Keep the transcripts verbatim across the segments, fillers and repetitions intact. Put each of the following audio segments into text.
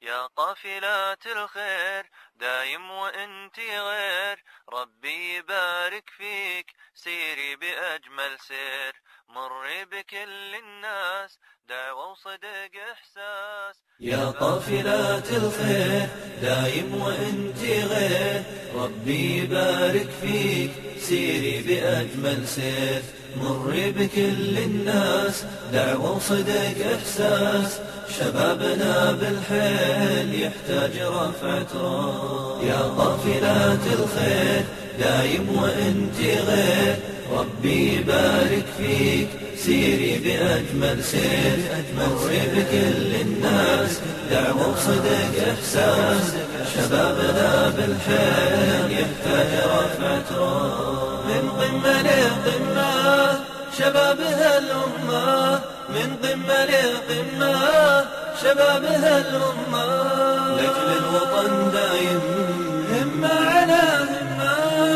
يا قافلات الخير دايم وانتي غير، ربي يبارك فيك سيري بأجمل سير، مري بكل الناس دعوة وصدق إحساس. يا قافلات الخير دايم وانتي غير، ربي يبارك فيك سيري بأجمل سير، مري بكل الناس دعوة وصدق إحساس. شبابنا بالحيل يحتاج رفعة راس. يا قافلات الخير دايم وانتي غير، ربي يبارك فيك سيري بأجمل سير، مري بكل الناس دعوة وصدق إحساس. شبابنا بالحيل يحتاج رفعة راس. من قمة لقمة شبابها الأمة، من قمة لقمة شبابها الأمة، لأجل الوطن دايم همة على همة.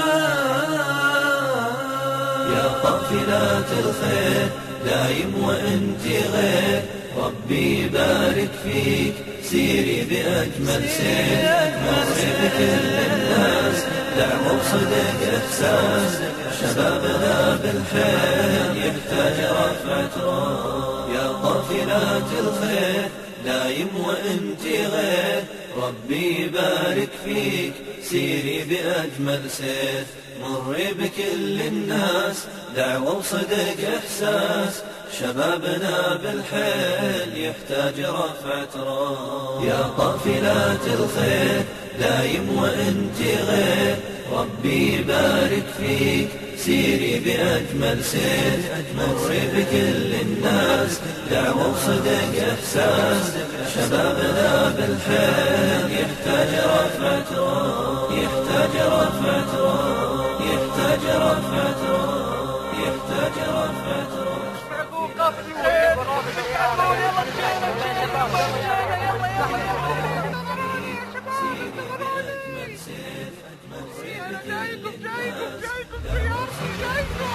يا قافلات الخير دايم وانتي غير، ربي يبارك فيك سيري بأجمل سير، مري بكل الناس دعوة وصدق إحساس. شبابنا بالحيل يحتاج رفعة راس. يا قافلات الخير دايم وانتي غير، ربي يبارك فيك سيري بأجمل سير، مري بكل الناس دعوة وصدق إحساس. شبابنا بالحيل يحتاج رفعة راس. يا قافلات الخير دايم وانتي غير، ربي يبارك فيك سيري بأجمل سير، مري بكل الناس دعوة وصدق إحساس. شبابنا بالحيل يحتاج رفعة راس، يحتاج رفعة راس، يحتاج رفعة راس، يحتاج رفعة راس. جايكم جايكم جايكم